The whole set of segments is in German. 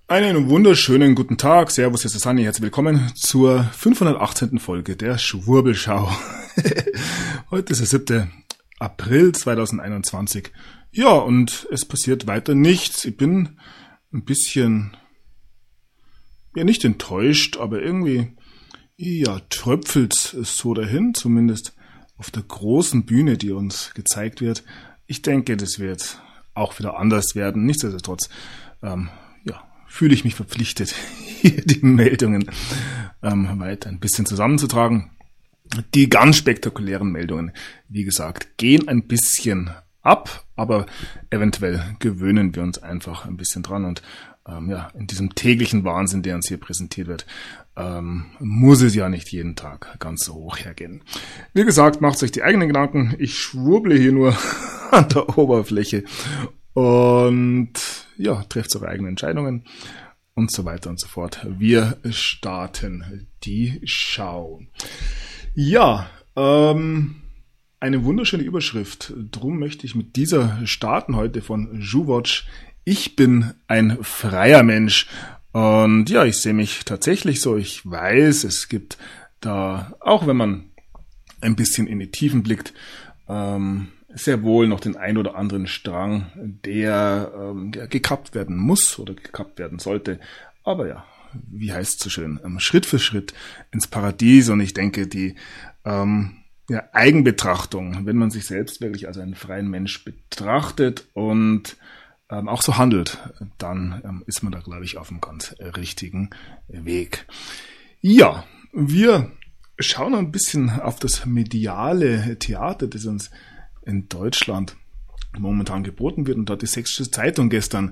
Einen wunderschönen guten Tag. Servus, hier ist der Sunny. Herzlich willkommen zur 518. Folge der Schwurbelschau. Heute ist der 7. April 2021. Ja, und es passiert weiter nichts. Ich bin ein bisschen, ja nicht enttäuscht, aber irgendwie, ja, tröpfelt's so dahin, zumindest auf der großen Bühne, die uns gezeigt wird. Ich denke, das wird auch wieder anders werden. Nichtsdestotrotz, fühle ich mich verpflichtet, hier die Meldungen weiter ein bisschen zusammenzutragen. Die ganz spektakulären Meldungen, wie gesagt, gehen ein bisschen ab, aber eventuell gewöhnen wir uns einfach ein bisschen dran und in diesem täglichen Wahnsinn, der uns hier präsentiert wird, muss es ja nicht jeden Tag ganz so hoch hergehen. Wie gesagt, macht euch die eigenen Gedanken. Ich schwurble hier nur an der Oberfläche und ja, trefft eure eigenen Entscheidungen und so weiter und so fort. Wir starten die Schau. Ja, eine wunderschöne Überschrift. Drum möchte ich mit dieser starten heute von JuWatch. Ich bin ein freier Mensch. Und ja, ich sehe mich tatsächlich so. Ich weiß, es gibt da, auch wenn man ein bisschen in die Tiefen blickt, sehr wohl noch den ein oder anderen Strang, der gekappt werden muss oder gekappt werden sollte. Aber ja, wie heißt es so schön, Schritt für Schritt ins Paradies. Und ich denke, die Eigenbetrachtung, wenn man sich selbst wirklich als einen freien Mensch betrachtet und auch so handelt, dann ist man da, glaube ich, auf einem ganz richtigen Weg. Ja, wir schauen ein bisschen auf das mediale Theater, das uns in Deutschland momentan geboten wird. Und da hat die Sächsische Zeitung gestern,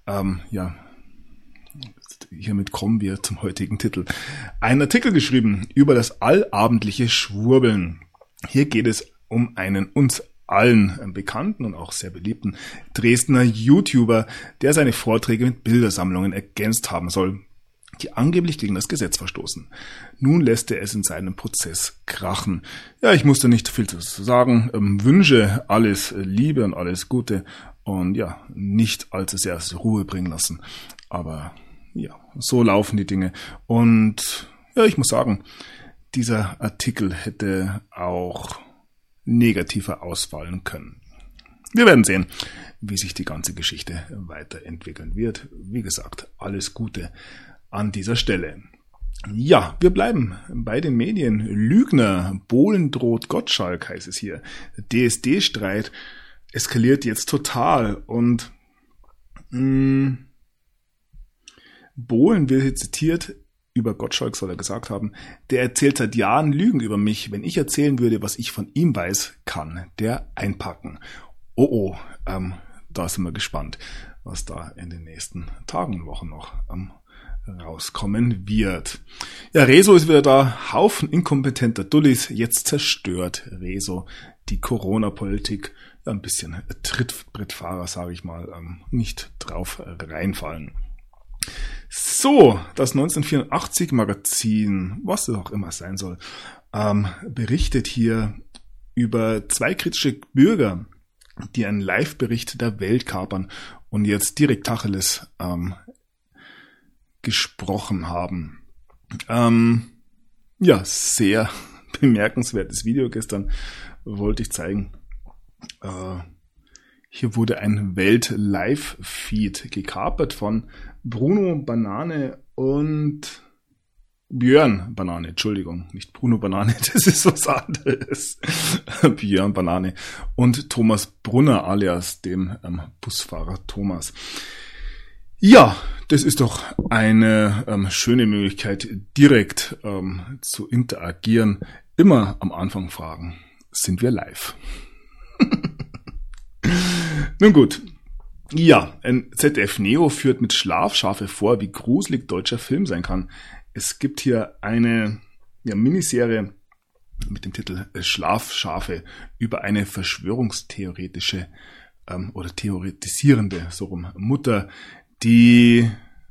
hiermit kommen wir zum heutigen Titel, einen Artikel geschrieben über das allabendliche Schwurbeln. Hier geht es um einen uns allen bekannten und auch sehr beliebten Dresdner YouTuber, der seine Vorträge mit Bildersammlungen ergänzt haben soll, die angeblich gegen das Gesetz verstoßen. Nun lässt er es in seinem Prozess krachen. Ja, ich muss da nicht viel zu sagen. Wünsche alles Liebe und alles Gute und ja, nicht allzu sehr zur Ruhe bringen lassen. Aber ja, so laufen die Dinge. Und ja, ich muss sagen, dieser Artikel hätte auch negativer ausfallen können. Wir werden sehen, wie sich die ganze Geschichte weiterentwickeln wird. Wie gesagt, alles Gute an dieser Stelle. Ja, wir bleiben bei den Medien. Lügner, Bohlen droht Gottschalk, heißt es hier. Der DSD-Streit eskaliert jetzt total und Bohlen wird hier zitiert, über Gottschalk soll er gesagt haben, der erzählt seit Jahren Lügen über mich. Wenn ich erzählen würde, was ich von ihm weiß, kann der einpacken. Da sind wir gespannt, was da in den nächsten Tagen und Wochen noch rauskommen wird. Ja, Rezo ist wieder da. Haufen inkompetenter Dullis. Jetzt zerstört Rezo die Corona-Politik. Ein bisschen Trittbrettfahrer, sage ich mal, nicht drauf reinfallen. So, das 1984-Magazin, was es auch immer sein soll, berichtet hier über zwei kritische Bürger, die einen Live-Bericht der Welt kapern und jetzt direkt Tacheles gesprochen haben. Sehr bemerkenswertes Video gestern wollte ich zeigen. Hier wurde ein Welt-Live-Feed gekapert von Bruno Banane und Björn Banane, Entschuldigung, nicht Bruno Banane, das ist was anderes. Björn Banane und Thomas Brunner alias dem Busfahrer Thomas. Ja, das ist doch eine schöne Möglichkeit, direkt zu interagieren. Immer am Anfang fragen, sind wir live? Nun gut. Ja, ein ZDF Neo führt mit Schlafschafe vor, wie gruselig deutscher Film sein kann. Es gibt hier eine Miniserie mit dem Titel Schlafschafe über eine verschwörungstheoretische oder theoretisierende Mutter, die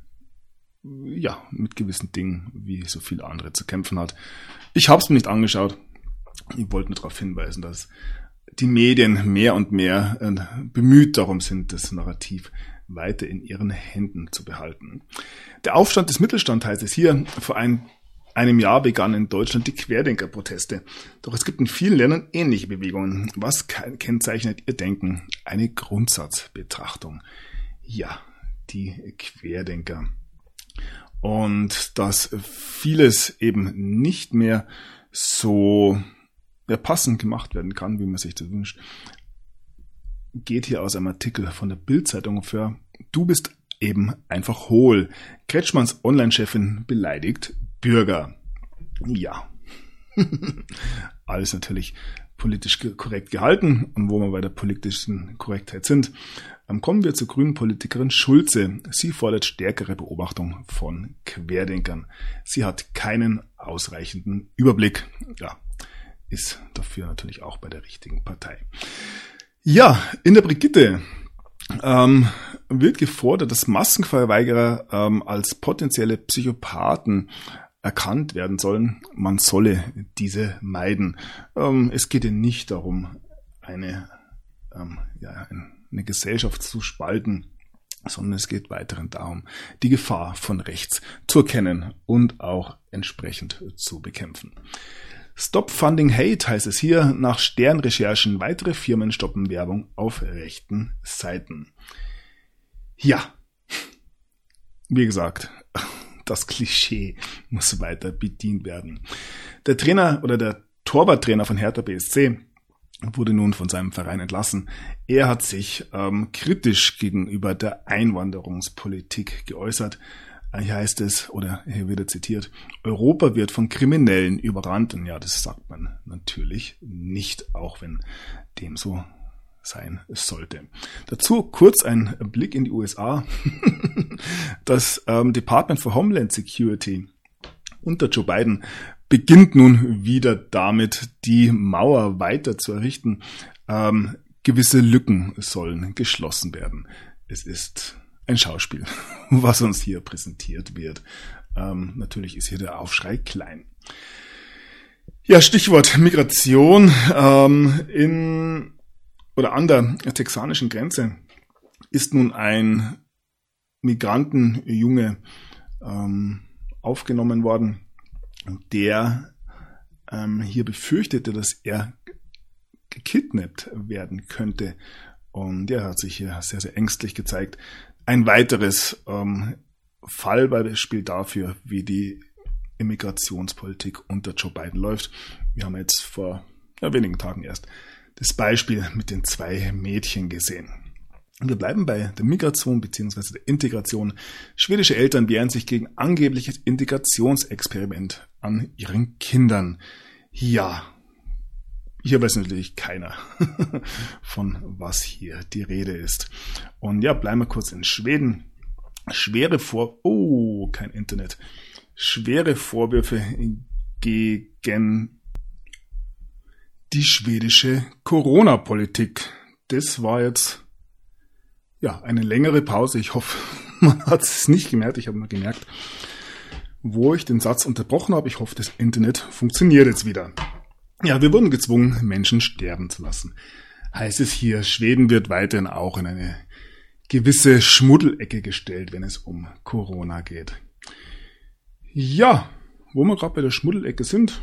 mit gewissen Dingen wie so viele andere zu kämpfen hat. Ich habe es mir nicht angeschaut. Ich wollte nur darauf hinweisen, dass die Medien mehr und mehr bemüht darum sind, das Narrativ weiter in ihren Händen zu behalten. Der Aufstand des Mittelstands heißt es hier. Vor einem Jahr begannen in Deutschland die Querdenkerproteste. Doch es gibt in vielen Ländern ähnliche Bewegungen. Was kennzeichnet ihr Denken? Eine Grundsatzbetrachtung. Ja, die Querdenker. Und dass vieles eben nicht mehr so passend gemacht werden kann, wie man sich das wünscht, geht hier aus einem Artikel von der Bild-Zeitung für Du bist eben einfach hohl. Kretschmanns Online-Chefin beleidigt Bürger. Ja, alles natürlich politisch korrekt gehalten. Und wo wir bei der politischen Korrektheit sind, kommen wir zur grünen Politikerin Schulze. Sie fordert stärkere Beobachtung von Querdenkern. Sie hat keinen ausreichenden Überblick. Ja, ist dafür natürlich auch bei der richtigen Partei. Ja, in der Brigitte wird gefordert, dass Maskenverweigerer als potenzielle Psychopathen erkannt werden sollen. Man solle diese meiden. Es geht ja nicht darum, eine Gesellschaft zu spalten, sondern es geht weiterhin darum, die Gefahr von rechts zu erkennen und auch entsprechend zu bekämpfen. Stop Funding Hate heißt es hier. Nach Stern-Recherchen weitere Firmen stoppen Werbung auf rechten Seiten. Ja, wie gesagt, das Klischee muss weiter bedient werden. Der Trainer oder der Torwarttrainer von Hertha BSC wurde nun von seinem Verein entlassen. Er hat sich kritisch gegenüber der Einwanderungspolitik geäußert. Hier heißt es, oder hier wird zitiert, Europa wird von Kriminellen überrannt. Und ja, das sagt man natürlich nicht, auch wenn dem so sein sollte. Dazu kurz ein Blick in die USA. Das Department for Homeland Security unter Joe Biden beginnt nun wieder damit, die Mauer weiter zu errichten. Gewisse Lücken sollen geschlossen werden. Es ist ein Schauspiel, was uns hier präsentiert wird. Natürlich ist hier der Aufschrei klein. Ja, Stichwort Migration. An der texanischen Grenze ist nun ein Migrantenjunge aufgenommen worden, der hier befürchtete, dass er gekidnappt werden könnte. Und er hat sich hier sehr, sehr ängstlich gezeigt. Ein weiteres Fallbeispiel dafür, wie die Immigrationspolitik unter Joe Biden läuft. Wir haben jetzt vor wenigen Tagen erst das Beispiel mit den 2 Mädchen gesehen. Wir bleiben bei der Migration bzw. der Integration. Schwedische Eltern wehren sich gegen angebliches Integrationsexperiment an ihren Kindern. Ja, hier weiß natürlich keiner, von was hier die Rede ist. Und ja, bleiben wir kurz in Schweden. Schwere Vorwürfe gegen die schwedische Corona-Politik. Das war jetzt eine längere Pause. Ich hoffe, man hat es nicht gemerkt. Ich habe mal gemerkt, wo ich den Satz unterbrochen habe. Ich hoffe, das Internet funktioniert jetzt wieder. Ja, wir wurden gezwungen, Menschen sterben zu lassen. Heißt es hier, Schweden wird weiterhin auch in eine gewisse Schmuddelecke gestellt, wenn es um Corona geht. Ja, wo wir gerade bei der Schmuddelecke sind,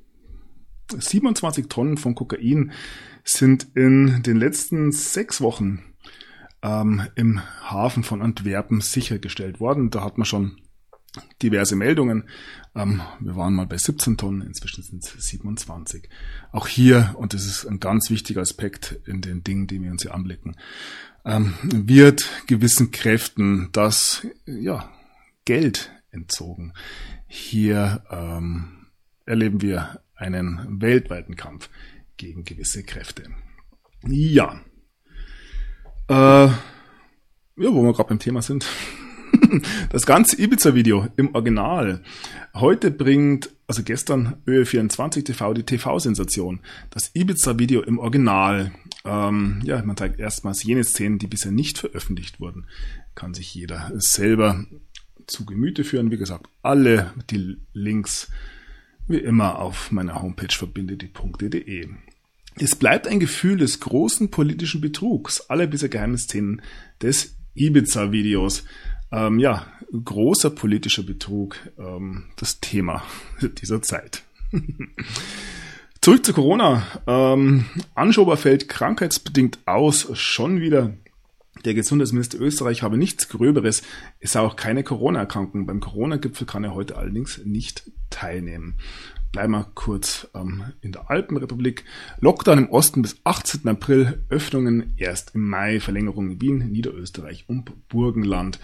27 Tonnen von Kokain sind in den letzten 6 Wochen im Hafen von Antwerpen sichergestellt worden. Da hat man schon diverse Meldungen. Wir waren mal bei 17 Tonnen, inzwischen sind es 27. Auch hier, und das ist ein ganz wichtiger Aspekt in den Dingen, die wir uns hier anblicken, wird gewissen Kräften das Geld entzogen. Hier erleben wir einen weltweiten Kampf gegen gewisse Kräfte. Ja. Wo wir gerade beim Thema sind. Das ganze Ibiza-Video im Original. Heute bringt, also gestern, Ö24 TV die TV-Sensation. Das Ibiza-Video im Original. Man zeigt erstmals jene Szenen, die bisher nicht veröffentlicht wurden. Kann sich jeder selber zu Gemüte führen. Wie gesagt, alle die Links wie immer auf meiner Homepage verbindediepunkte.de. Es bleibt ein Gefühl des großen politischen Betrugs. Alle bisher geheimen Szenen des Ibiza-Videos. Großer politischer Betrug, das Thema dieser Zeit. Zurück zu Corona. Anschober fällt krankheitsbedingt aus, schon wieder. Der Gesundheitsminister Österreich habe nichts Gröberes, es sei auch keine Corona-Erkrankung. Beim Corona-Gipfel kann er heute allerdings nicht teilnehmen. Bleiben wir kurz in der Alpenrepublik. Lockdown im Osten bis 18. April, Öffnungen erst im Mai, Verlängerung in Wien, Niederösterreich und Burgenland.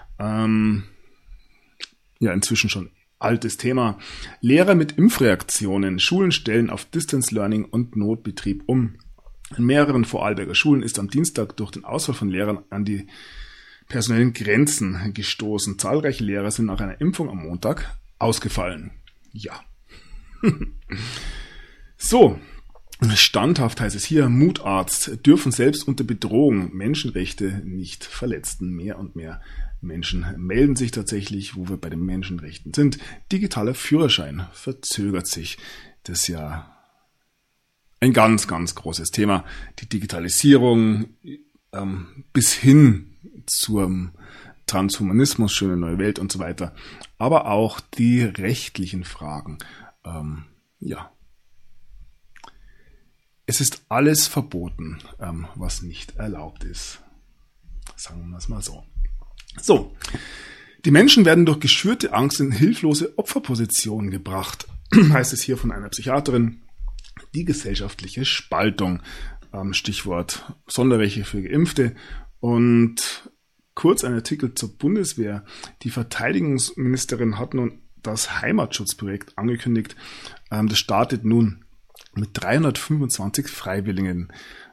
Inzwischen schon altes Thema. Lehrer mit Impfreaktionen. Schulen stellen auf Distance Learning und Notbetrieb um. In mehreren Vorarlberger Schulen ist am Dienstag durch den Ausfall von Lehrern an die personellen Grenzen gestoßen. Zahlreiche Lehrer sind nach einer Impfung am Montag ausgefallen. Ja. So, standhaft heißt es hier, Mutarzt, dürfen selbst unter Bedrohung Menschenrechte nicht verletzen. Mehr und mehr Menschen melden sich tatsächlich, wo wir bei den Menschenrechten sind. Digitaler Führerschein verzögert sich. Das ist ja ein ganz, ganz großes Thema. Die Digitalisierung bis hin zum Transhumanismus, schöne neue Welt und so weiter. Aber auch die rechtlichen Fragen. Es ist alles verboten, was nicht erlaubt ist. Sagen wir es mal so. So, die Menschen werden durch geschürte Angst in hilflose Opferpositionen gebracht, heißt es hier von einer Psychiaterin. Die gesellschaftliche Spaltung, Stichwort Sonderrechte für Geimpfte. Und kurz ein Artikel zur Bundeswehr. Die Verteidigungsministerin hat nun das Heimatschutzprojekt angekündigt. Das startet nun mit 325 Freiwilligen.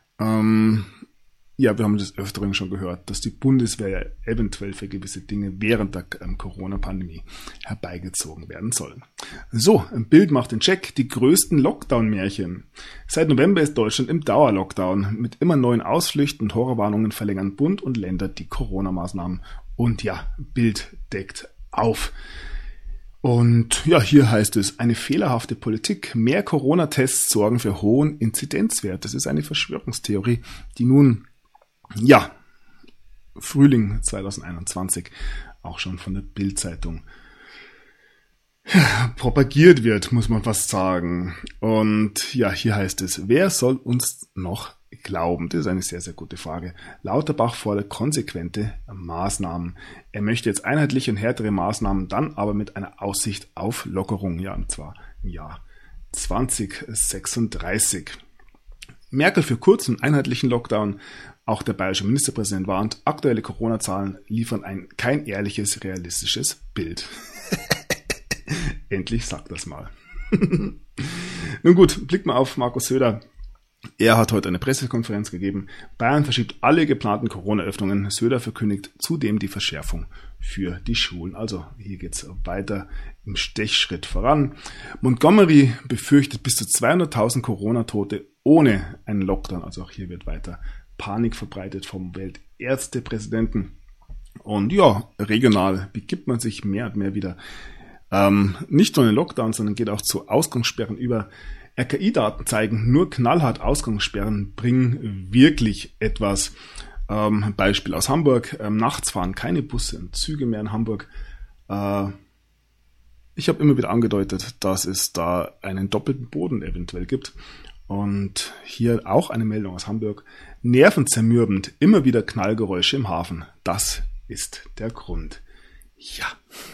Wir haben das Öfteren schon gehört, dass die Bundeswehr eventuell für gewisse Dinge während der Corona-Pandemie herbeigezogen werden soll. So, ein Bild macht den Check. Die größten Lockdown-Märchen. Seit November ist Deutschland im Dauerlockdown. Mit immer neuen Ausflüchten und Horrorwarnungen verlängern Bund und Länder die Corona-Maßnahmen. Und Bild deckt auf. Und hier heißt es, eine fehlerhafte Politik. Mehr Corona-Tests sorgen für hohen Inzidenzwert. Das ist eine Verschwörungstheorie, die nun Frühling 2021 auch schon von der Bild-Zeitung propagiert wird, muss man fast sagen. Und hier heißt es, wer soll uns noch glauben? Das ist eine sehr, sehr gute Frage. Lauterbach fordert konsequente Maßnahmen. Er möchte jetzt einheitliche und härtere Maßnahmen, dann aber mit einer Aussicht auf Lockerung, und zwar im Jahr 2036. Merkel für kurzen, einheitlichen Lockdown. Auch der bayerische Ministerpräsident warnt, aktuelle Corona-Zahlen liefern kein ehrliches, realistisches Bild. Endlich sagt das mal. Nun gut, blicken wir auf Markus Söder. Er hat heute eine Pressekonferenz gegeben. Bayern verschiebt alle geplanten Corona-Öffnungen. Söder verkündigt zudem die Verschärfung für die Schulen. Also hier geht's weiter im Stechschritt voran. Montgomery befürchtet bis zu 200.000 Corona-Tote ohne einen Lockdown. Also auch hier wird weiter Panik verbreitet vom Weltärztepräsidenten. Und regional begibt man sich mehr und mehr wieder nicht nur in den Lockdown, sondern geht auch zu Ausgangssperren über. RKI-Daten zeigen, nur knallhart Ausgangssperren bringen wirklich etwas. Beispiel aus Hamburg. Nachts fahren keine Busse und Züge mehr in Hamburg. Ich habe immer wieder angedeutet, dass es da einen doppelten Boden eventuell gibt. Und hier auch eine Meldung aus Hamburg. Nervenzermürbend, immer wieder Knallgeräusche im Hafen. Das ist der Grund. Ja.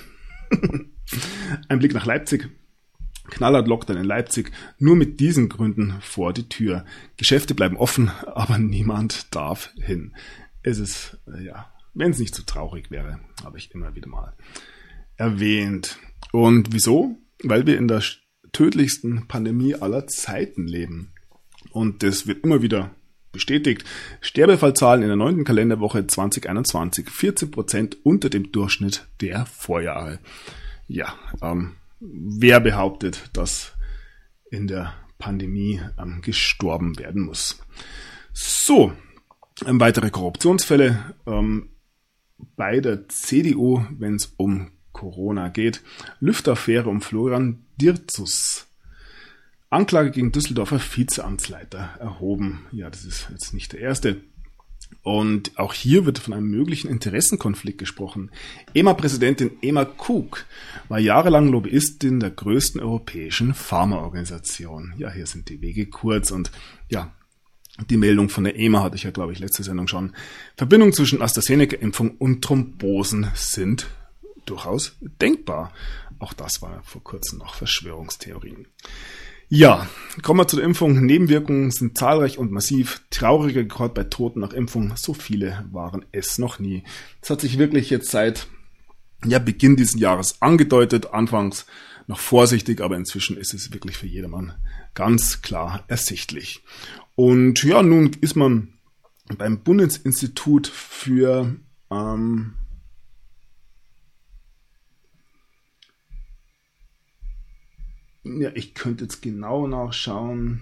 Ein Blick nach Leipzig. Knallhart Lockdown in Leipzig. Nur mit diesen Gründen vor die Tür. Geschäfte bleiben offen, aber niemand darf hin. Es ist, wenn es nicht so traurig wäre, habe ich immer wieder mal erwähnt. Und wieso? Weil wir in der tödlichsten Pandemie aller Zeiten leben. Und das wird immer wieder bestätigt. Sterbefallzahlen in der 9. Kalenderwoche 2021 14% unter dem Durchschnitt der Vorjahre. Wer behauptet, dass in der Pandemie gestorben werden muss? So, weitere Korruptionsfälle bei der CDU, wenn es um Corona geht. Lüfter-Affäre um Florian Dirzus. Anklage gegen Düsseldorfer Vizeamtsleiter erhoben. Ja, das ist jetzt nicht der erste. Und auch hier wird von einem möglichen Interessenkonflikt gesprochen. EMA-Präsidentin Emma Cook war jahrelang Lobbyistin der größten europäischen Pharmaorganisation. Ja, hier sind die Wege kurz und ja, die Meldung von der EMA hatte ich ja, glaube ich, letzte Sendung schon. Verbindungen zwischen AstraZeneca-Impfung und Thrombosen sind durchaus denkbar. Auch das war vor kurzem noch Verschwörungstheorien. Ja, kommen wir zu der Impfung. Nebenwirkungen sind zahlreich und massiv. Trauriger Rekord bei Toten nach Impfung. So viele waren es noch nie. Das hat sich wirklich jetzt seit Beginn dieses Jahres angedeutet. Anfangs noch vorsichtig, aber inzwischen ist es wirklich für jedermann ganz klar ersichtlich. Und ja, nun ist man beim Bundesinstitut für ich könnte jetzt genau nachschauen.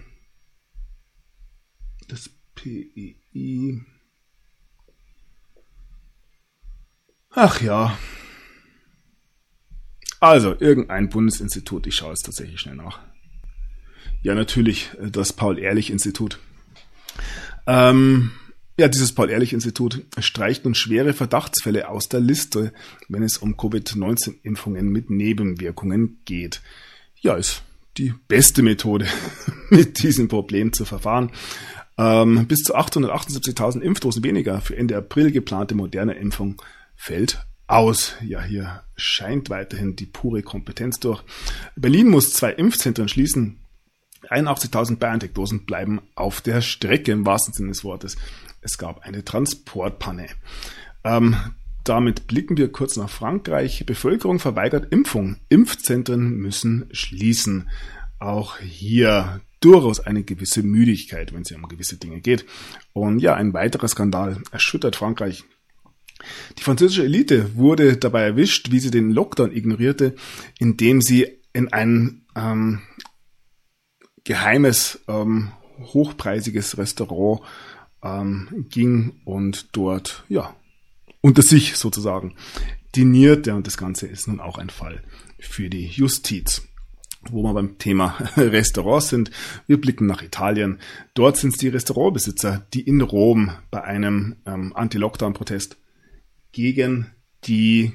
Das PEI. Ach ja. Also, irgendein Bundesinstitut. Ich schaue es tatsächlich schnell nach. Ja, natürlich das Paul-Ehrlich-Institut. Dieses Paul-Ehrlich-Institut streicht nun schwere Verdachtsfälle aus der Liste, wenn es um Covid-19-Impfungen mit Nebenwirkungen geht. Ja, ist die beste Methode, mit diesem Problem zu verfahren. Bis zu 878.000 Impfdosen weniger für Ende April geplante moderne Impfung fällt aus. Ja, hier scheint weiterhin die pure Kompetenz durch. Berlin muss 2 Impfzentren schließen. 81.000 BioNTech-Dosen bleiben auf der Strecke, im wahrsten Sinne des Wortes. Es gab eine Transportpanne. Damit blicken wir kurz nach Frankreich. Bevölkerung verweigert Impfung. Impfzentren müssen schließen. Auch hier durchaus eine gewisse Müdigkeit, wenn es um gewisse Dinge geht. Und ja, ein weiterer Skandal erschüttert Frankreich. Die französische Elite wurde dabei erwischt, wie sie den Lockdown ignorierte, indem sie in ein geheimes, hochpreisiges Restaurant ging und dort, unter sich sozusagen dinierte. Und das Ganze ist nun auch ein Fall für die Justiz. Wo wir beim Thema Restaurants sind, wir blicken nach Italien. Dort sind es die Restaurantbesitzer, die in Rom bei einem Anti-Lockdown-Protest gegen die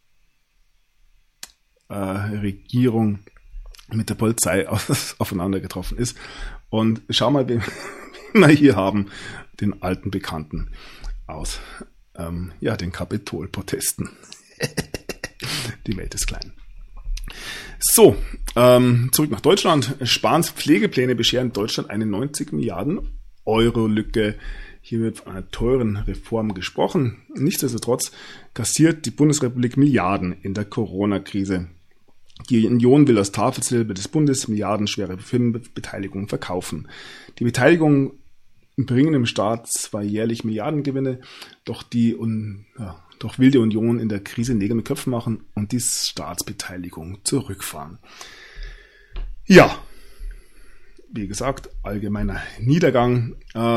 Regierung mit der Polizei aufeinander getroffen ist. Und schau mal, wen wir hier haben, den alten Bekannten aus den Kapitolprotesten. Die Welt ist klein. So, zurück nach Deutschland. Spahns Pflegepläne bescheren Deutschland eine 90 Milliarden Euro Lücke. Hier wird von einer teuren Reform gesprochen. Nichtsdestotrotz kassiert die Bundesrepublik Milliarden in der Corona-Krise. Die Union will aus Tafelsilber des Bundes milliardenschwere Firmenbeteiligung verkaufen. Die Beteiligung bringen dem Staat zwar jährlich Milliardengewinne, doch will die Union in der Krise Nägel mit Köpfen machen und die Staatsbeteiligung zurückfahren. Ja, wie gesagt, allgemeiner Niedergang.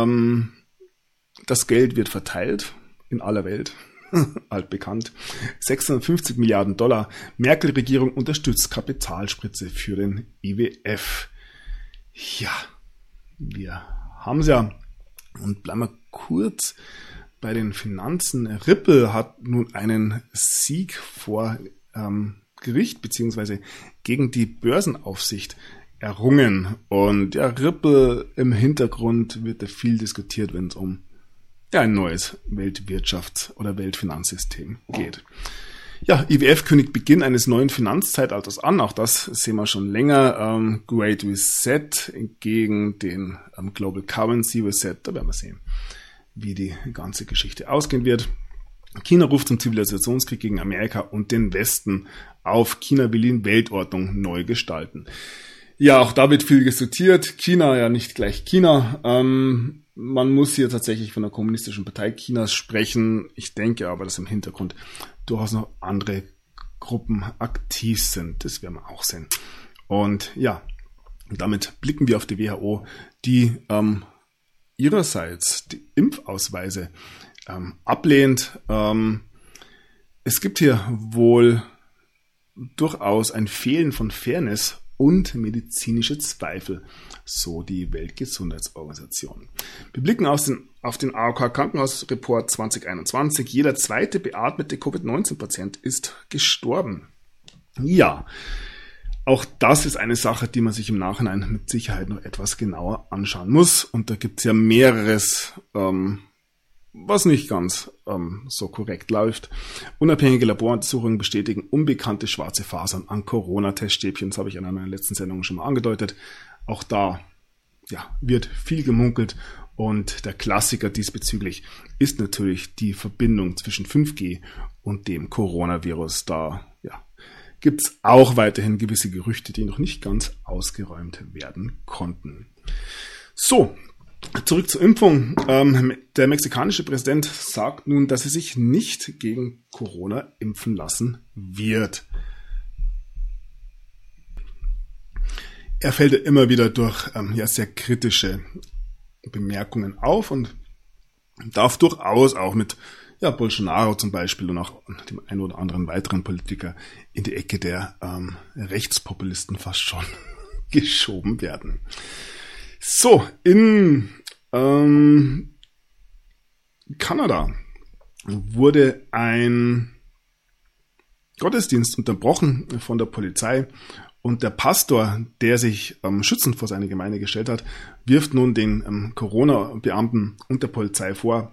Das Geld wird verteilt in aller Welt, altbekannt. 650 Milliarden $. Merkel-Regierung unterstützt Kapitalspritze für den IWF. Ja, wir haben es ja. Und bleiben wir kurz bei den Finanzen. Ripple hat nun einen Sieg vor Gericht beziehungsweise gegen die Börsenaufsicht errungen. Und ja, Ripple im Hintergrund wird da viel diskutiert, wenn es um ein neues Weltwirtschafts- oder Weltfinanzsystem geht. Ja, IWF kündigt Beginn eines neuen Finanzzeitalters an. Auch das sehen wir schon länger. Great Reset gegen den Global Currency Reset. Da werden wir sehen, wie die ganze Geschichte ausgehen wird. China ruft zum Zivilisationskrieg gegen Amerika und den Westen auf. China will die Weltordnung neu gestalten. Ja, auch da wird viel diskutiert. China ja nicht gleich China. Man muss hier tatsächlich von der Kommunistischen Partei Chinas sprechen. Ich denke aber, dass im Hintergrund durchaus noch andere Gruppen aktiv sind. Das werden wir auch sehen. Und ja, damit blicken wir auf die WHO, die ihrerseits die Impfausweise ablehnt. Es gibt hier wohl durchaus ein Fehlen von Fairness und medizinische Zweifel, so die Weltgesundheitsorganisation. Wir blicken auf den AOK-Krankenhausreport 2021. Jeder zweite beatmete Covid-19-Patient ist gestorben. Ja, auch das ist eine Sache, die man sich im Nachhinein mit Sicherheit noch etwas genauer anschauen muss. Und da gibt es ja mehreres, was nicht ganz so korrekt läuft. Unabhängige Laboruntersuchungen bestätigen unbekannte schwarze Fasern an Corona-Teststäbchen. Das habe ich in einer meiner letzten Sendungen schon mal angedeutet. Auch da wird viel gemunkelt. Und der Klassiker diesbezüglich ist natürlich die Verbindung zwischen 5G und dem Coronavirus. Da gibt es auch weiterhin gewisse Gerüchte, die noch nicht ganz ausgeräumt werden konnten. So, zurück zur Impfung. Der mexikanische Präsident sagt nun, dass er sich nicht gegen Corona impfen lassen wird. Er fällt ja immer wieder durch sehr kritische Bemerkungen auf und darf durchaus auch mit Bolsonaro zum Beispiel und auch dem einen oder anderen weiteren Politiker in die Ecke der Rechtspopulisten fast schon geschoben werden. So, in Kanada wurde ein Gottesdienst unterbrochen von der Polizei und der Pastor, der sich schützend vor seine Gemeinde gestellt hat, wirft nun den Corona-Beamten und der Polizei vor,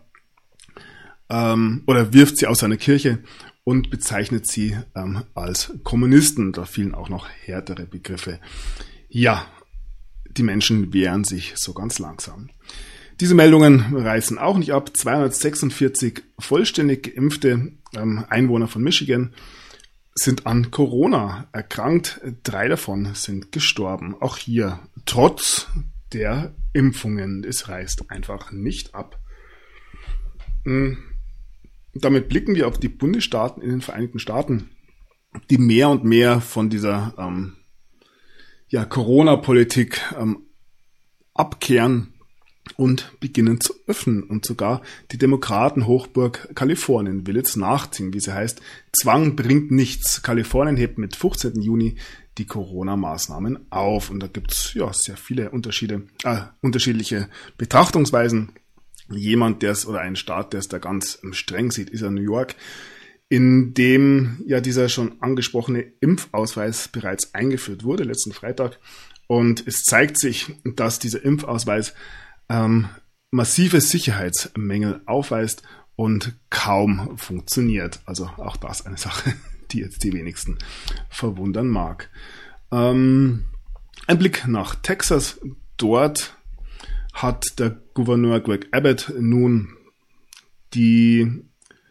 oder wirft sie aus seiner Kirche und bezeichnet sie als Kommunisten. Da fielen auch noch härtere Begriffe. Ja, die Menschen wehren sich so ganz langsam. Diese Meldungen reißen auch nicht ab. 246 vollständig geimpfte Einwohner von Michigan sind an Corona erkrankt. 3 davon sind gestorben. Auch hier trotz der Impfungen. Es reißt einfach nicht ab. Damit blicken wir auf die Bundesstaaten in den Vereinigten Staaten, die mehr und mehr von dieser Corona-Politik abkehren und beginnen zu öffnen. Und sogar die Demokraten-Hochburg Kalifornien will jetzt nachziehen, wie sie heißt. Zwang bringt nichts. Kalifornien hebt mit 15. Juni die Corona-Maßnahmen auf. Und da gibt es sehr viele unterschiedliche Betrachtungsweisen. Ein Staat, der es da ganz streng sieht, ist ja New York, in dem dieser schon angesprochene Impfausweis bereits eingeführt wurde, letzten Freitag. Und es zeigt sich, dass dieser Impfausweis massive Sicherheitsmängel aufweist und kaum funktioniert. Also auch das eine Sache, die jetzt die wenigsten verwundern mag. Ein Blick nach Texas. Dort hat der Gouverneur Greg Abbott nun die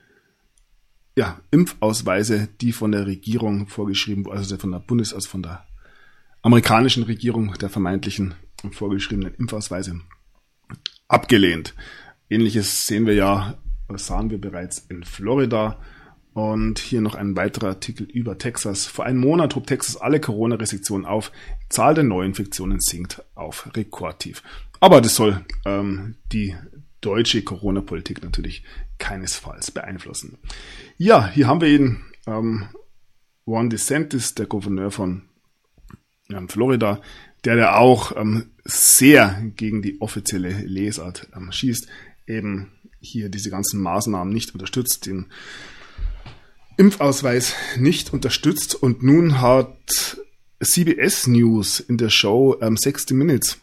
Impfausweise, die von der Regierung vorgeschrieben, also von der amerikanischen Regierung, der vermeintlichen vorgeschriebenen Impfausweise, abgelehnt. Ähnliches sahen wir bereits in Florida. Und hier noch ein weiterer Artikel über Texas. Vor einem Monat hob Texas alle Corona-Restriktionen auf. Die Zahl der Neuinfektionen sinkt auf Rekordtief. Aber das soll die deutsche Corona-Politik natürlich keinesfalls beeinflussen. Ja, hier haben wir ihn, Ron DeSantis, der Gouverneur von Florida, der auch sehr gegen die offizielle Lesart schießt, eben hier diese ganzen Maßnahmen nicht unterstützt, den Impfausweis nicht unterstützt. Und nun hat CBS News in der Show 60 Minutes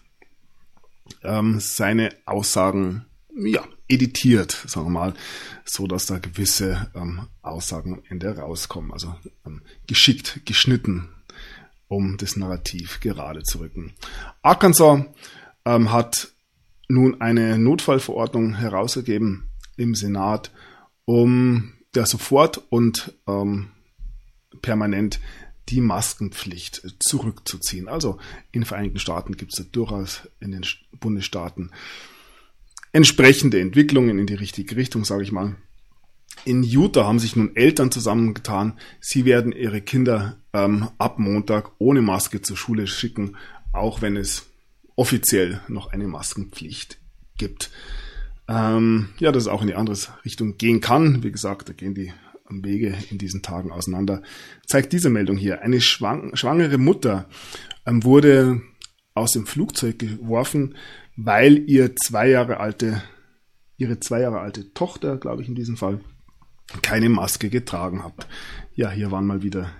seine Aussagen editiert, sagen wir mal, so dass da gewisse Aussagen am Ende rauskommen, also geschickt geschnitten, um das Narrativ gerade zu rücken. Arkansas hat nun eine Notfallverordnung herausgegeben im Senat, um sofort und permanent die Maskenpflicht zurückzuziehen. Also in den Vereinigten Staaten gibt es da durchaus in den Bundesstaaten entsprechende Entwicklungen in die richtige Richtung, sage ich mal. In Utah haben sich nun Eltern zusammengetan. Sie werden ihre Kinder ab Montag ohne Maske zur Schule schicken, auch wenn es offiziell noch eine Maskenpflicht gibt. Dass es auch in die andere Richtung gehen kann. Wie gesagt, da gehen die am Wege in diesen Tagen auseinander, zeigt diese Meldung hier. Eine schwangere Mutter wurde aus dem Flugzeug geworfen, weil ihre 2 Jahre alte Tochter, glaube ich in diesem Fall, keine Maske getragen hat. Ja, hier waren mal wieder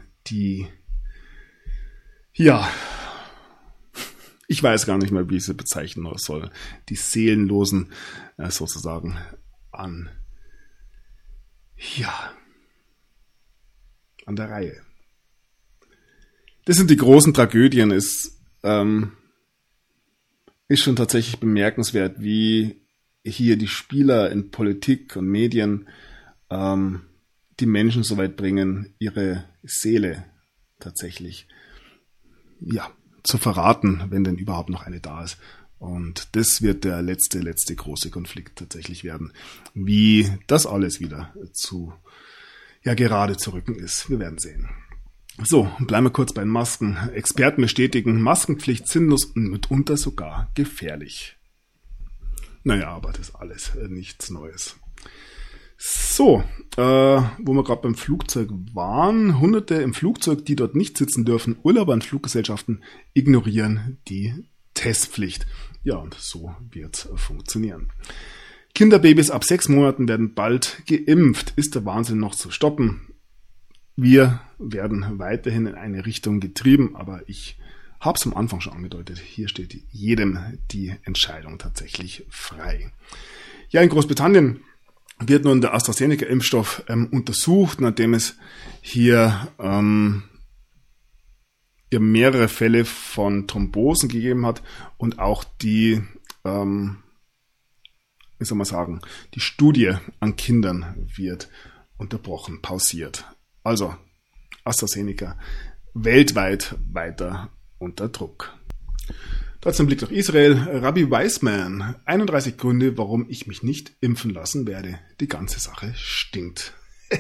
ich weiß gar nicht mehr, wie ich sie bezeichnen soll, die Seelenlosen sozusagen an der Reihe. Das sind die großen Tragödien. Es ist schon tatsächlich bemerkenswert, wie hier die Spieler in Politik und Medien die Menschen so weit bringen, ihre Seele tatsächlich zu verraten, wenn denn überhaupt noch eine da ist. Und das wird der letzte große Konflikt tatsächlich werden, wie das alles wieder gerade zu rücken ist. Wir werden sehen. So, bleiben wir kurz bei den Masken. Experten bestätigen, Maskenpflicht sinnlos und mitunter sogar gefährlich. Naja, aber das ist alles nichts Neues. So, wo wir gerade beim Flugzeug waren, Hunderte im Flugzeug, die dort nicht sitzen dürfen, Urlauber und Fluggesellschaften ignorieren die Testpflicht. Ja, und so wird es funktionieren. Kinderbabys ab 6 Monaten werden bald geimpft. Ist der Wahnsinn noch zu stoppen? Wir werden weiterhin in eine Richtung getrieben, aber ich habe es am Anfang schon angedeutet. Hier steht jedem die Entscheidung tatsächlich frei. Ja, in Großbritannien wird nun der AstraZeneca-Impfstoff untersucht, nachdem es hier mehrere Fälle von Thrombosen gegeben hat und auch die Studie an Kindern wird unterbrochen, pausiert. Also AstraZeneca weltweit weiter unter Druck. Dazu ein Blick nach Israel. Rabbi Weissman, 31 Gründe, warum ich mich nicht impfen lassen werde. Die ganze Sache stinkt.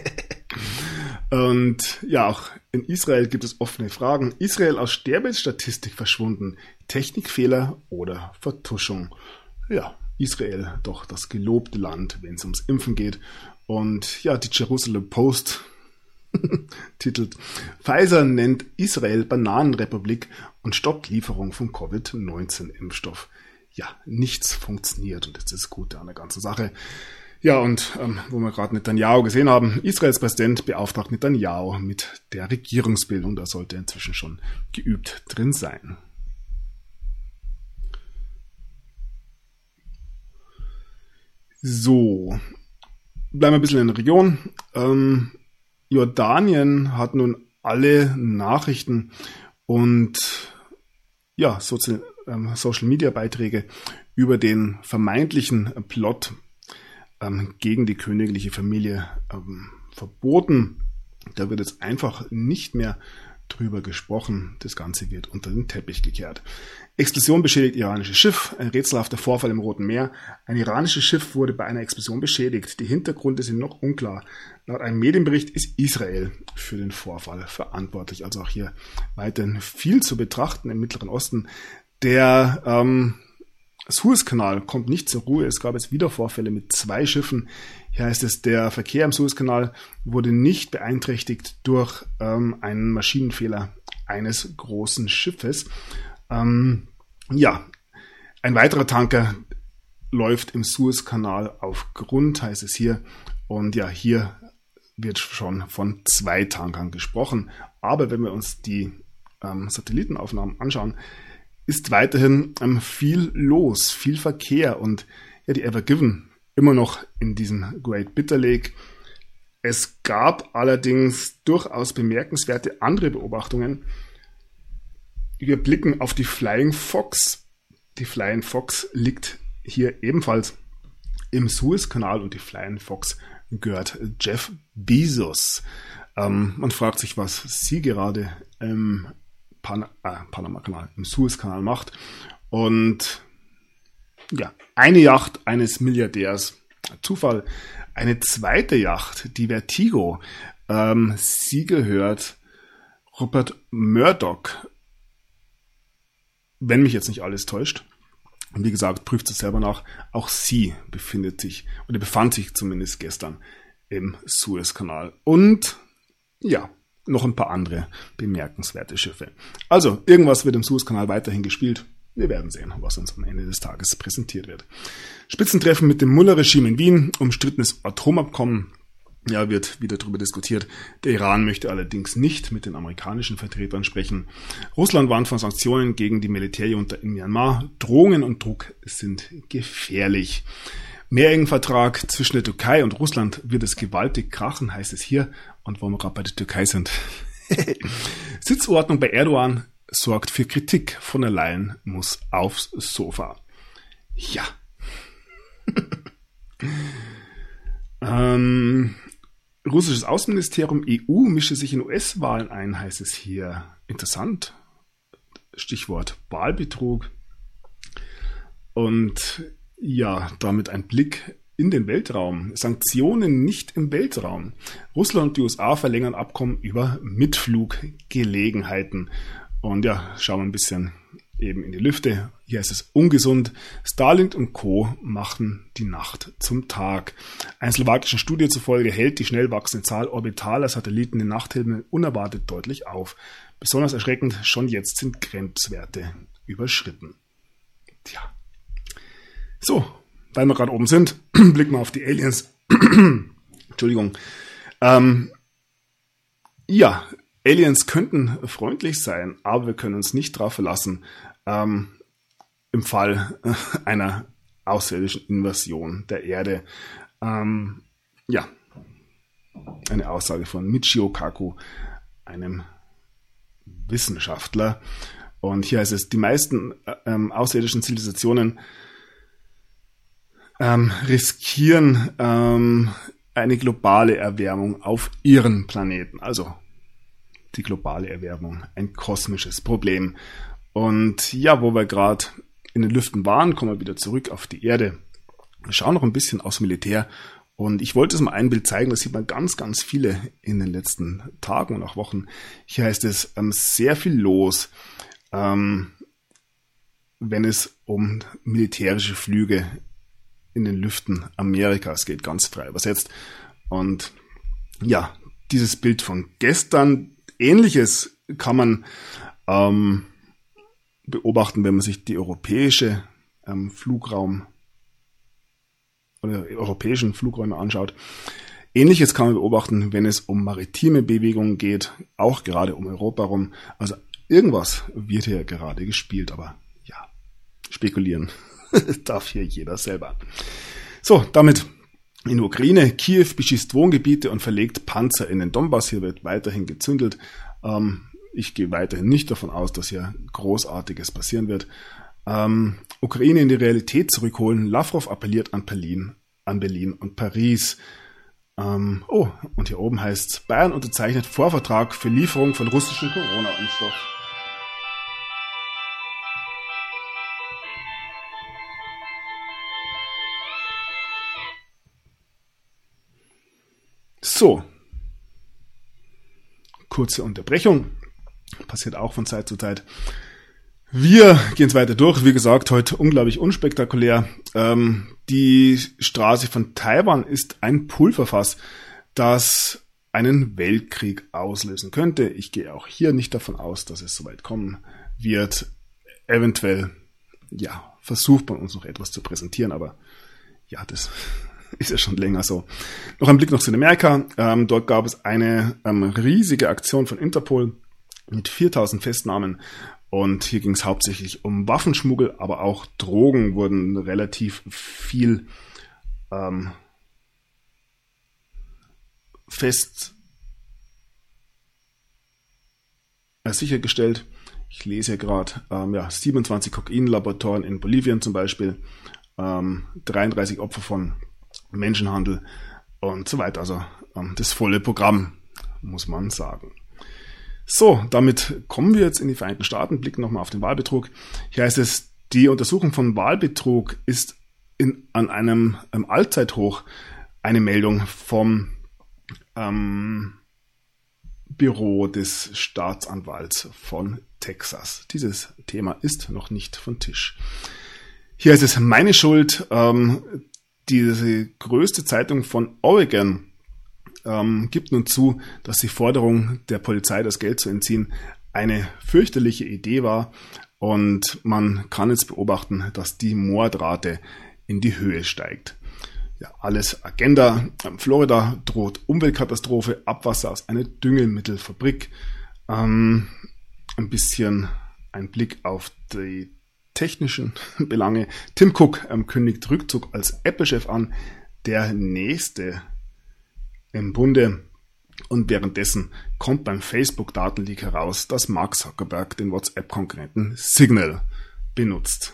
Und ja, auch in Israel gibt es offene Fragen. Israel aus Sterbestatistik verschwunden. Technikfehler oder Vertuschung. Ja, Israel doch das gelobte Land, wenn es ums Impfen geht. Und ja, die Jerusalem Post titelt: Pfizer nennt Israel Bananenrepublik und stoppt Lieferung von Covid-19-Impfstoff. Ja, nichts funktioniert und das ist das Gute an der ganzen Sache. Ja, und wo wir gerade Netanyahu gesehen haben, Israels Präsident beauftragt Netanyahu mit der Regierungsbildung. Da sollte inzwischen schon geübt drin sein. So, bleiben wir ein bisschen in der Region. Jordanien hat nun alle Nachrichten und ja, Social-Media-Beiträge über den vermeintlichen Plot gegen die königliche Familie verboten. Da wird jetzt einfach nicht mehr drüber gesprochen. Das Ganze wird unter den Teppich gekehrt. Explosion beschädigt iranisches Schiff. Ein rätselhafter Vorfall im Roten Meer. Ein iranisches Schiff wurde bei einer Explosion beschädigt. Die Hintergründe sind noch unklar. Laut einem Medienbericht ist Israel für den Vorfall verantwortlich. Also auch hier weiterhin viel zu betrachten im Mittleren Osten. Der Suezkanal kommt nicht zur Ruhe. Es gab jetzt wieder Vorfälle mit 2 Schiffen. Hier heißt es, der Verkehr im Suezkanal wurde nicht beeinträchtigt durch einen Maschinenfehler eines großen Schiffes. Ja, ein weiterer Tanker läuft im Suezkanal auf Grund, heißt es hier. Und ja, hier wird schon von 2 Tankern gesprochen. Aber wenn wir uns die Satellitenaufnahmen anschauen, ist weiterhin viel los, viel Verkehr und ja, die Ever Given immer noch in diesem Great Bitter Lake. Es gab allerdings durchaus bemerkenswerte andere Beobachtungen. Wir blicken auf die Flying Fox. Die Flying Fox liegt hier ebenfalls im Suezkanal und die Flying Fox gehört Jeff Bezos. Man fragt sich, was sie gerade im Panama-Kanal, im Suezkanal macht. Und ja, eine Yacht eines Milliardärs, Zufall. Eine zweite Yacht, die Vertigo, sie gehört Rupert Murdoch, wenn mich jetzt nicht alles täuscht. Und wie gesagt, prüft es selber nach. Auch sie befand sich zumindest gestern im Suezkanal. Und ja, noch ein paar andere bemerkenswerte Schiffe. Also, irgendwas wird im Suezkanal weiterhin gespielt. Wir werden sehen, was uns am Ende des Tages präsentiert wird. Spitzentreffen mit dem Mullah-Regime in Wien, umstrittenes Atomabkommen. Ja, wird wieder darüber diskutiert. Der Iran möchte allerdings nicht mit den amerikanischen Vertretern sprechen. Russland warnt von Sanktionen gegen die Militärjunta in Myanmar. Drohungen und Druck sind gefährlich. Mehrjährigen-Vertrag zwischen der Türkei und Russland wird es gewaltig krachen, heißt es hier. Und wo wir gerade bei der Türkei sind. Sitzordnung bei Erdogan sorgt für Kritik. Von der Leyen muss aufs Sofa. Ja. Russisches Außenministerium EU mische sich in US-Wahlen ein, heißt es hier. Interessant. Stichwort Wahlbetrug. Und ja, damit ein Blick in den Weltraum. Sanktionen nicht im Weltraum. Russland und die USA verlängern Abkommen über Mitfluggelegenheiten. Und ja, schauen wir ein bisschen eben in die Lüfte. Hier ist es ungesund. Starlink und Co. machen die Nacht zum Tag. Einer slowakischen Studie zufolge hält die schnell wachsende Zahl orbitaler Satelliten den Nachthimmel unerwartet deutlich auf. Besonders erschreckend, schon jetzt sind Grenzwerte überschritten. Tja. So, weil wir gerade oben sind, blicken wir auf die Aliens. Entschuldigung. Ja, Aliens könnten freundlich sein, aber wir können uns nicht darauf verlassen, im Fall einer außerirdischen Invasion der Erde. Ja, eine Aussage von Michio Kaku, einem Wissenschaftler. Und hier heißt es, die meisten außerirdischen Zivilisationen riskieren eine globale Erwärmung auf ihren Planeten. Also die globale Erwärmung, ein kosmisches Problem. Und ja, wo wir gerade in den Lüften waren, kommen wir wieder zurück auf die Erde. Wir schauen noch ein bisschen aufs Militär. Und ich wollte es mal ein Bild zeigen, das sieht man ganz, ganz viele in den letzten Tagen und auch Wochen. Hier heißt es sehr viel los, wenn es um militärische Flüge in den Lüften Amerikas geht, ganz frei übersetzt. Und ja, dieses Bild von gestern, Ähnliches kann man beobachten, wenn man sich die europäische europäischen Flugräume anschaut. Ähnliches kann man beobachten, wenn es um maritime Bewegungen geht, auch gerade um Europa rum. Also irgendwas wird hier gerade gespielt, aber ja, spekulieren darf hier jeder selber. So, damit in der Ukraine. Kiew beschießt Wohngebiete und verlegt Panzer in den Donbass. Hier wird weiterhin gezündelt. Ich gehe weiterhin nicht davon aus, dass hier Großartiges passieren wird. Ukraine in die Realität zurückholen. Lavrov appelliert an Berlin und Paris. Und hier oben heißt es, Bayern unterzeichnet Vorvertrag für Lieferung von russischem Corona-Impfstoff. So, kurze Unterbrechung, passiert auch von Zeit zu Zeit. Wir gehen es weiter durch, wie gesagt, heute unglaublich unspektakulär. Die Straße von Taiwan ist ein Pulverfass, das einen Weltkrieg auslösen könnte. Ich gehe auch hier nicht davon aus, dass es soweit kommen wird. Eventuell, ja, versucht man uns noch etwas zu präsentieren, aber ja, das ist ja schon länger so. Noch ein Blick nach Südamerika. Dort gab es eine riesige Aktion von Interpol mit 4000 Festnahmen. Und hier ging es hauptsächlich um Waffenschmuggel, aber auch Drogen wurden relativ viel sichergestellt. Ich lese hier gerade 27 Kokainlaboratorien in Bolivien zum Beispiel, 33 Opfer von Menschenhandel und so weiter. Also das volle Programm, muss man sagen. So, damit kommen wir jetzt in die Vereinigten Staaten, blicken nochmal auf den Wahlbetrug. Hier heißt es, die Untersuchung von Wahlbetrug ist an einem Allzeithoch. Eine Meldung vom Büro des Staatsanwalts von Texas. Dieses Thema ist noch nicht vom Tisch. Hier heißt es, meine Schuld, diese größte Zeitung von Oregon gibt nun zu, dass die Forderung der Polizei, das Geld zu entziehen, eine fürchterliche Idee war und man kann jetzt beobachten, dass die Mordrate in die Höhe steigt. Ja, alles Agenda. Florida droht Umweltkatastrophe, Abwasser aus einer Düngemittelfabrik. Ein bisschen ein Blick auf die technischen Belange. Tim Cook kündigt Rückzug als Apple-Chef an, der nächste im Bunde. Und währenddessen kommt beim Facebook-Datenleak heraus, dass Mark Zuckerberg den WhatsApp-Konkurrenten Signal benutzt.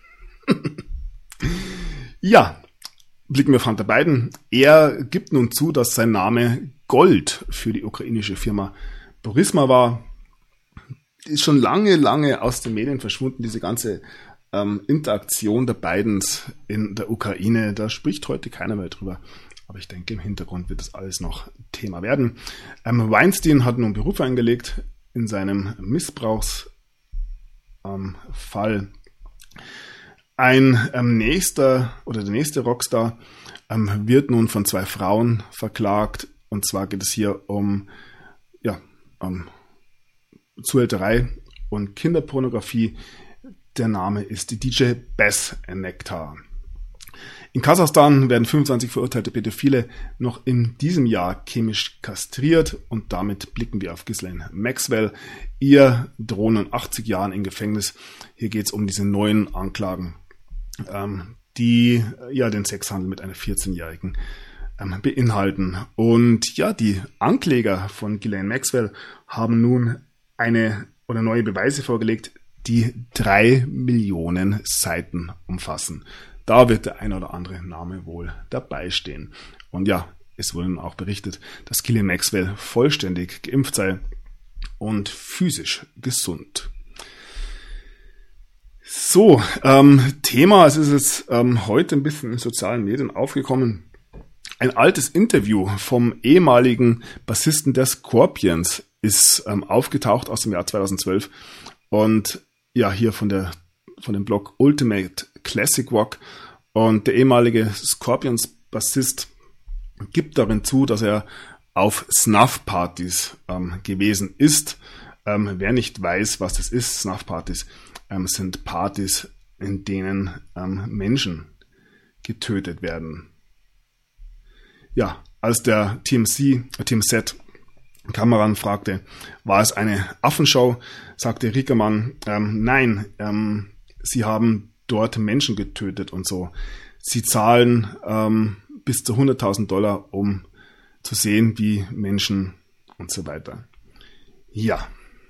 Ja, blicken wir auf Hunter Biden. Er gibt nun zu, dass sein Name Gold für die ukrainische Firma Burisma war. Ist schon lange aus den Medien verschwunden, diese ganze Interaktion der Bidens in der Ukraine. Da spricht heute keiner mehr drüber. Aber ich denke, im Hintergrund wird das alles noch Thema werden. Weinstein hat nun Beruf eingelegt in seinem Missbrauchsfall. Der nächste Rockstar wird nun von 2 Frauen verklagt. Und zwar geht es hier um Zuhälterei und Kinderpornografie. Der Name ist die DJ Beth Nektar. In Kasachstan werden 25 verurteilte Pädophile noch in diesem Jahr chemisch kastriert und damit blicken wir auf Ghislaine Maxwell. Ihr drohen nun 80 Jahren in Gefängnis. Hier geht es um diese neuen Anklagen, die den Sexhandel mit einer 14-Jährigen beinhalten. Und ja, die Ankläger von Ghislaine Maxwell haben nun neue Beweise vorgelegt, die 3 Millionen Seiten umfassen. Da wird der ein oder andere Name wohl dabei stehen. Und ja, es wurde auch berichtet, dass Ghislaine Maxwell vollständig geimpft sei und physisch gesund. So, Thema, es ist jetzt heute ein bisschen in sozialen Medien aufgekommen. Ein altes Interview vom ehemaligen Bassisten der Scorpions ist aufgetaucht aus dem Jahr 2012 und ja, hier von dem Blog Ultimate Classic Rock, und der ehemalige Scorpions-Bassist gibt darin zu, dass er auf Snuff-Partys gewesen ist. Wer nicht weiß, was das ist, Snuff-Partys sind Partys, in denen Menschen getötet werden. Ja, als der Team Set Kameramann fragte, war es eine Affenshow, sagte Rickermann, nein, sie haben dort Menschen getötet und so. Sie zahlen bis zu $100.000, um zu sehen, wie Menschen und so weiter. Ja,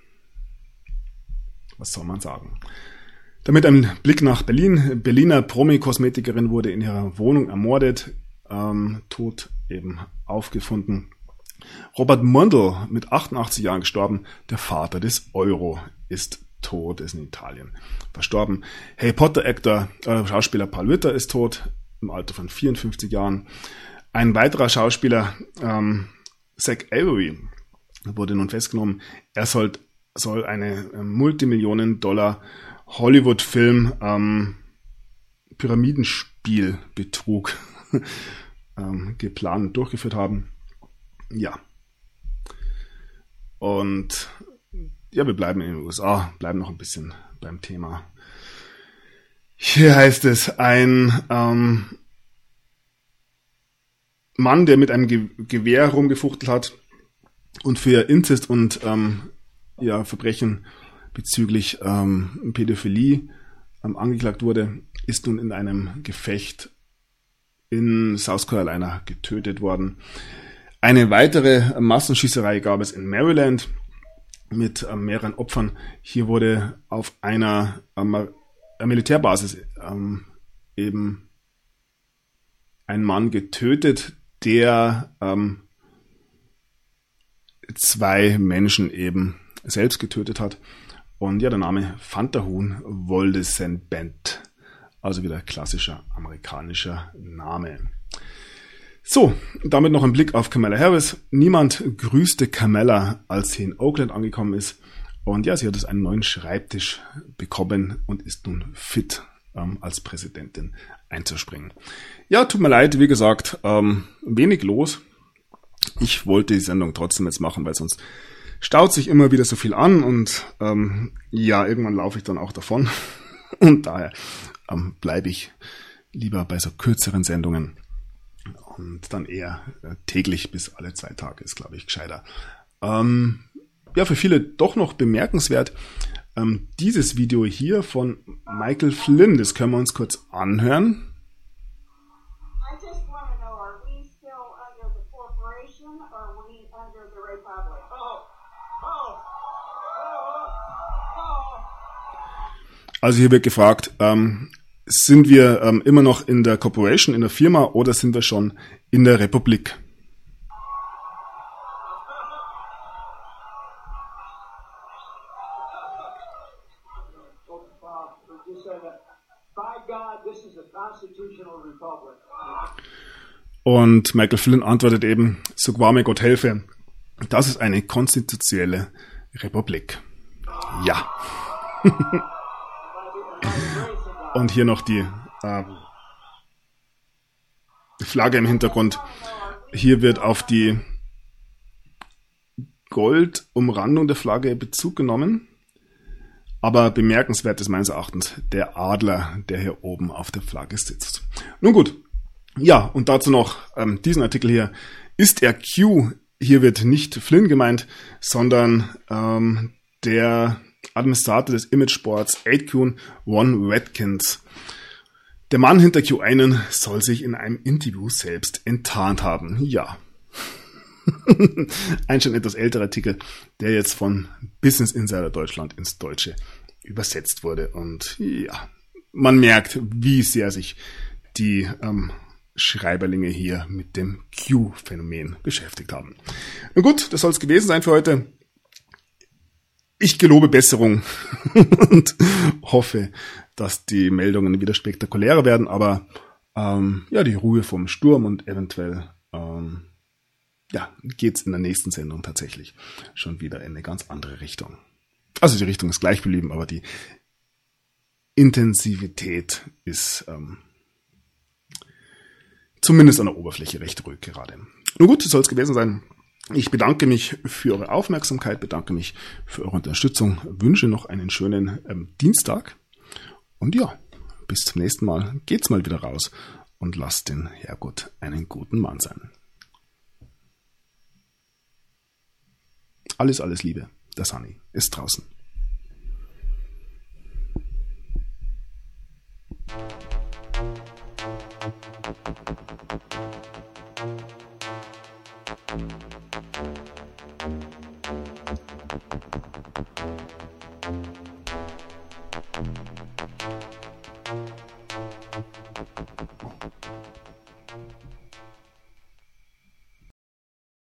was soll man sagen? Damit ein Blick nach Berlin. Berliner Promi-Kosmetikerin wurde in ihrer Wohnung ermordet, tot eben aufgefunden. Robert Mundell, mit 88 Jahren gestorben, der Vater des Euro, ist tot, ist in Italien verstorben. Harry Potter Actor, Schauspieler Paul Witter ist tot, im Alter von 54 Jahren. Ein weiterer Schauspieler, Zach Avery, wurde nun festgenommen. Er soll eine Multimillionen-Dollar Hollywood-Film Pyramidenspielbetrug geplant und durchgeführt haben. Ja. Und ja, wir bleiben in den USA, bleiben noch ein bisschen beim Thema. Hier heißt es, ein Mann, der mit einem Gewehr rumgefuchtelt hat und für Inzest und Verbrechen bezüglich Pädophilie angeklagt wurde, ist nun in einem Gefecht in South Carolina getötet worden. Eine weitere Massenschießerei gab es in Maryland mit mehreren Opfern. Hier wurde auf einer Militärbasis eben ein Mann getötet, der 2 Menschen eben selbst getötet hat. Und ja, der Name Fantahun Woldescent, also wieder klassischer amerikanischer Name. So, damit noch ein Blick auf Kamala Harris. Niemand grüßte Kamala, als sie in Oakland angekommen ist. Und ja, sie hat jetzt einen neuen Schreibtisch bekommen und ist nun fit, als Präsidentin einzuspringen. Ja, tut mir leid, wie gesagt, wenig los. ich wollte die Sendung trotzdem jetzt machen, weil sonst staut sich immer wieder so viel an und ja, irgendwann laufe ich dann auch davon. Und daher bleibe ich lieber bei so kürzeren Sendungen und dann eher täglich bis alle 2 Tage ist, glaube ich, gescheiter. Ja, für viele doch noch bemerkenswert, dieses Video hier von Michael Flynn, das können wir uns kurz anhören. Also hier wird gefragt, sind wir immer noch in der Corporation, in der Firma, oder sind wir schon in der Republik? Und Michael Flynn antwortet eben, so wahr mir Gott helfe, das ist eine konstitutionelle Republik. Ja. Und hier noch die Flagge im Hintergrund. Hier wird auf die Goldumrandung der Flagge Bezug genommen. Aber bemerkenswert ist meines Erachtens der Adler, der hier oben auf der Flagge sitzt. Nun gut. Ja, und dazu noch diesen Artikel hier. Ist er Q? Hier wird nicht Flynn gemeint, sondern der Administrator des Imageboards 8kun Ron Watkins. Der Mann hinter Q1 soll sich in einem Interview selbst enttarnt haben. Ja. Ein schon etwas älterer Artikel, der jetzt von Business Insider Deutschland ins Deutsche übersetzt wurde. Und ja, man merkt, wie sehr sich die Schreiberlinge hier mit dem Q-Phänomen beschäftigt haben. Na gut, das soll es gewesen sein für heute. Ich gelobe Besserung und hoffe, dass die Meldungen wieder spektakulärer werden, aber ja, die Ruhe vom Sturm und eventuell geht's in der nächsten Sendung tatsächlich schon wieder in eine ganz andere Richtung. Also die Richtung ist gleich geblieben, aber die Intensivität ist zumindest an der Oberfläche recht ruhig gerade. Nun gut, das soll es gewesen sein. Ich bedanke mich für eure Aufmerksamkeit, bedanke mich für eure Unterstützung, wünsche noch einen schönen Dienstag und ja, bis zum nächsten Mal. Geht's mal wieder raus und lasst den Herrgott einen guten Mann sein. Alles Liebe, der Sunny ist draußen.